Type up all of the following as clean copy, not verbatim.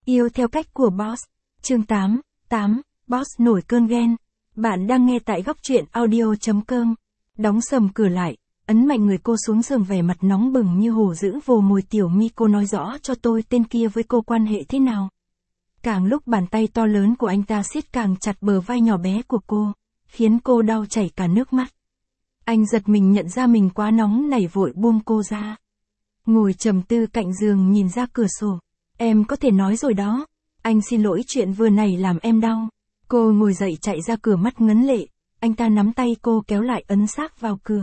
Yêu theo cách của Boss. Chương 8. Boss nổi cơn ghen. Bạn đang nghe tại góc truyện audio.com. Đóng sầm cửa lại, ấn mạnh người cô xuống giường, vẻ mặt nóng bừng như hổ dữ vồ mồi. Tiểu My, cô nói rõ cho tôi tên kia với cô quan hệ thế nào. Càng lúc bàn tay to lớn của anh ta siết càng chặt bờ vai nhỏ bé của cô, khiến cô đau chảy cả nước mắt. Anh giật mình nhận ra mình quá nóng nảy, vội buông cô ra. Ngồi trầm tư cạnh giường nhìn ra cửa sổ. Em có thể nói rồi đó. Anh xin lỗi, chuyện vừa nãy làm em đau. Cô ngồi dậy chạy ra cửa, mắt ngấn lệ. Anh ta nắm tay cô kéo lại, ấn xác vào cửa.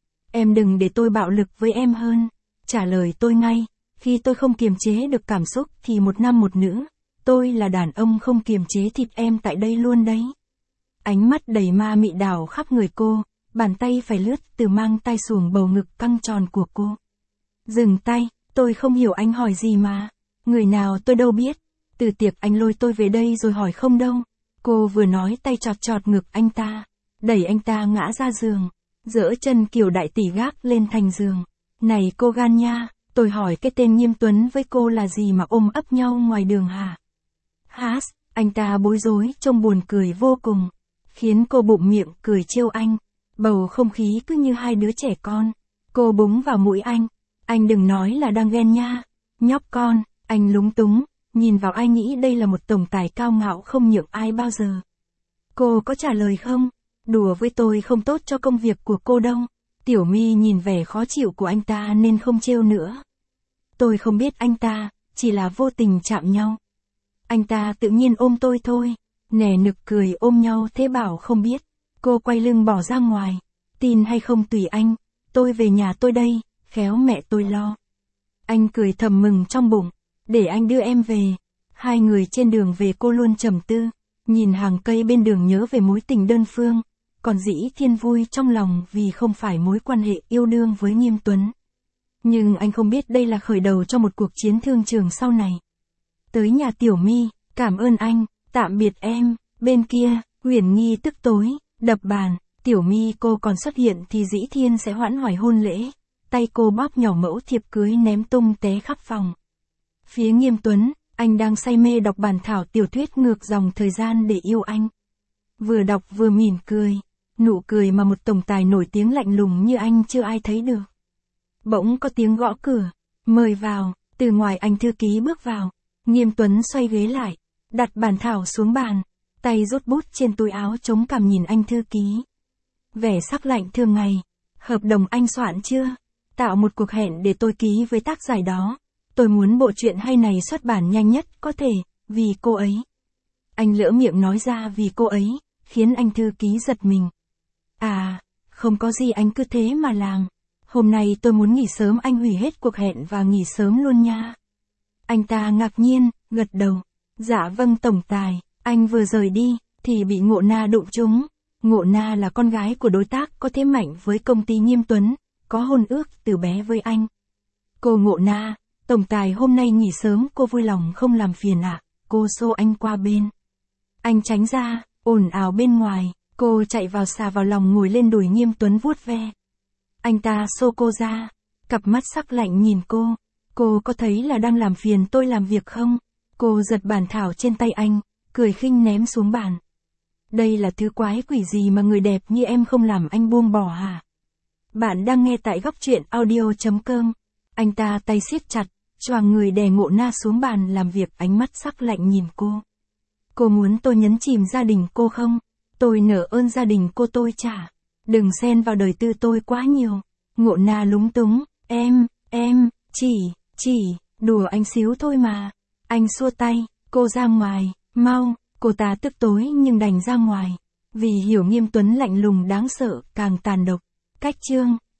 Em đừng để tôi bạo lực với em hơn. Trả lời tôi ngay. Khi tôi không kiềm chế được cảm xúc thì một nam một nữ. Tôi là đàn ông không kiềm chế thịt em tại đây luôn đấy. Ánh mắt đầy ma mị đảo khắp người cô. Bàn tay phải lướt từ mang tay xuồng bầu ngực căng tròn của cô. Dừng tay, tôi không hiểu anh hỏi gì mà. Người nào tôi đâu biết. Từ tiệc anh lôi tôi về đây rồi hỏi không đâu. Cô vừa nói tay chọt chọt ngực anh ta. Đẩy anh ta ngã ra giường. Dỡ chân kiểu đại tỷ gác lên thành giường. Này cô gan nha, tôi hỏi cái tên Nghiêm Tuấn với cô là gì mà ôm ấp nhau ngoài đường hả? Hát, anh ta bối rối, trông buồn cười vô cùng. Khiến cô bụng miệng cười trêu anh. Bầu không khí cứ như hai đứa trẻ con. Cô búng vào mũi anh. Anh đừng nói là đang ghen nha. Nhóc con, anh lúng túng, nhìn vào anh nghĩ đây là một tổng tài cao ngạo không nhượng ai bao giờ. Cô có trả lời không? Đùa với tôi không tốt cho công việc của cô đâu. Tiểu My nhìn vẻ khó chịu của anh ta nên không trêu nữa. Tôi không biết anh ta, chỉ là vô tình chạm nhau. Anh ta tự nhiên ôm tôi thôi. Nẻ nực cười ôm nhau thế bảo không biết. Cô quay lưng bỏ ra ngoài. Tin hay không tùy anh. Tôi về nhà tôi đây, khéo mẹ tôi lo. Anh cười thầm mừng trong bụng. Để anh đưa em về. Hai người trên đường về, cô luôn trầm tư. Nhìn hàng cây bên đường nhớ về mối tình đơn phương. Còn Dĩ Thiên vui trong lòng vì không phải mối quan hệ yêu đương với Nghiêm Tuấn. Nhưng anh không biết đây là khởi đầu cho một cuộc chiến thương trường sau này. Tới nhà Tiểu My, cảm ơn anh, tạm biệt em. Bên kia, Uyển Nghi tức tối, đập bàn. Tiểu My, cô còn xuất hiện thì Dĩ Thiên sẽ hoãn hoài hôn lễ. Tay cô bóp nhỏ mẫu thiệp cưới ném tung té khắp phòng. Phía Nghiêm Tuấn, anh đang say mê đọc bản thảo tiểu thuyết ngược dòng thời gian để yêu anh. Vừa đọc vừa mỉm cười. Nụ cười mà một tổng tài nổi tiếng lạnh lùng như anh chưa ai thấy được. Bỗng có tiếng gõ cửa. Mời vào. Từ ngoài anh thư ký bước vào. Nghiêm Tuấn xoay ghế lại. Đặt bản thảo xuống bàn. Tay rút bút trên túi áo chống cằm nhìn anh thư ký. Vẻ sắc lạnh thường ngày. Hợp đồng anh soạn chưa? Tạo một cuộc hẹn để tôi ký với tác giả đó. Tôi muốn bộ truyện hay này xuất bản nhanh nhất có thể, vì cô ấy. Anh lỡ miệng nói ra vì cô ấy, khiến anh thư ký giật mình. À, không có gì, anh cứ thế mà làm. Hôm nay tôi muốn nghỉ sớm, anh hủy hết cuộc hẹn và nghỉ sớm luôn nha. Anh ta ngạc nhiên, gật đầu. Dạ vâng tổng tài. Anh vừa rời đi, thì bị Ngộ Na đụng trúng. Ngộ Na là con gái của đối tác có thế mạnh với công ty Nghiêm Tuấn, có hôn ước từ bé với anh. Cô Ngộ Na, tổng tài hôm nay nghỉ sớm, cô vui lòng không làm phiền ạ. Cô xô anh qua bên. Anh tránh ra, ồn ào bên ngoài. Cô chạy vào xà vào lòng, ngồi lên đùi Nghiêm Tuấn vuốt ve. Anh ta xô cô ra. Cặp mắt sắc lạnh nhìn cô. Cô có thấy là đang làm phiền tôi làm việc không? Cô giật bản thảo trên tay anh, cười khinh ném xuống bàn. Đây là thứ quái quỷ gì mà người đẹp như em không làm anh buông bỏ hả? Bạn đang nghe tại góc truyện audio.com. Anh ta tay siết chặt, choàng người đè Ngộ Na xuống bàn làm việc, ánh mắt sắc lạnh nhìn cô. Cô muốn tôi nhấn chìm gia đình cô không? Tôi nợ ơn gia đình cô tôi trả. Đừng xen vào đời tư tôi quá nhiều. Ngộ Na lúng túng. Em, chỉ, đùa anh xíu thôi mà. Anh xua tay, cô ra ngoài, mau. Cô ta tức tối nhưng đành ra ngoài. Vì hiểu Nghiêm Tuấn lạnh lùng đáng sợ, càng tàn độc. Cách chương.